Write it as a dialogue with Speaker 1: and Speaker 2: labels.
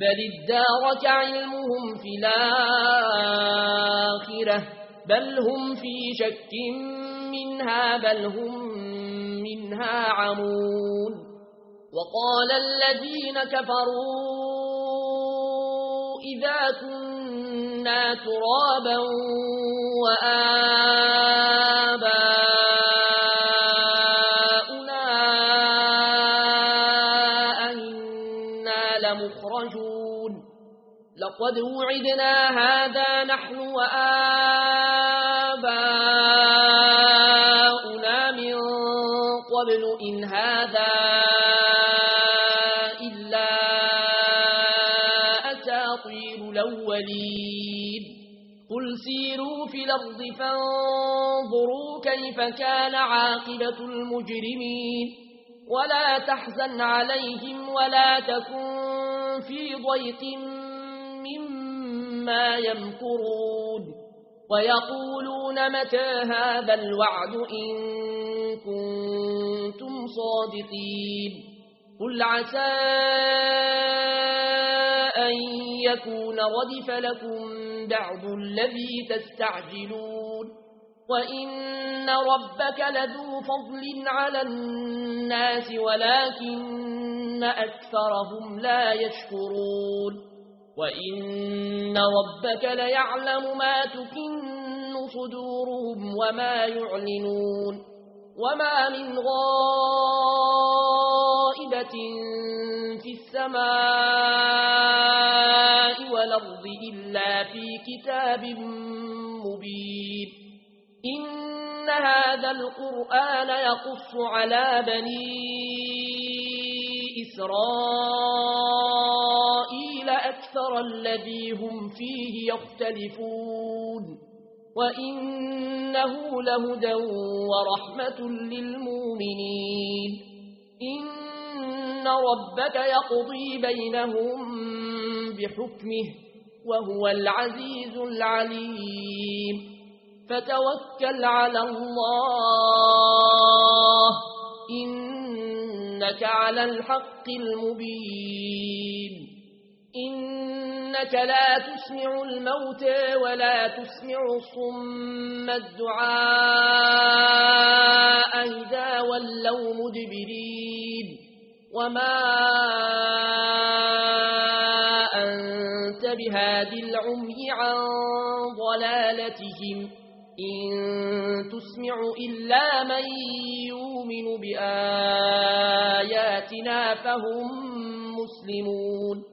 Speaker 1: بل ادارك علمهم في الآخرة بل هم في شك منها بل هم منها عمون وقال الذين كفروا إذا كنا ترابا وآباؤنا أئنا لمخرجون لقد وعدنا هذا نحن وآباؤنا من قبل إن هذا إلا أساطير الأولين قل سيروا في الأرض فانظروا كيف كان عاقبة المجرمين ولا تحزن عليهم ولا تكن في ضيق مما يمكرون ويقولون متى هذا الوعد إن كنتم صادقين قل عسى أن يكون ردف لكم بعض الذي تستعجلون وإن ربك لذو فضل على الناس ولكن أكثرهم لا يشكرون وإن ربك ليعلم ما تكن صدورهم وما يعلنون وما من غائبة في السماء والأرض إلا في كتاب مبين إن هذا القرآن يقص على بني إسرائيل أكثر الذي هم فيه يختلفون وإنه لهدى ورحمة للمؤمنين إن ربك يقضي بينهم بحكمه وهو العزيز العليم فتوكل على الله إنك على الحق المبين إنك لا تسمع الموتى ولا تسمع الصم الدعاء إذا ولوا مدبرين وما أنت بهادي العمي عن ضلالتهم إن تسمع إلا من يؤمن بآياتنا فهم مسلمون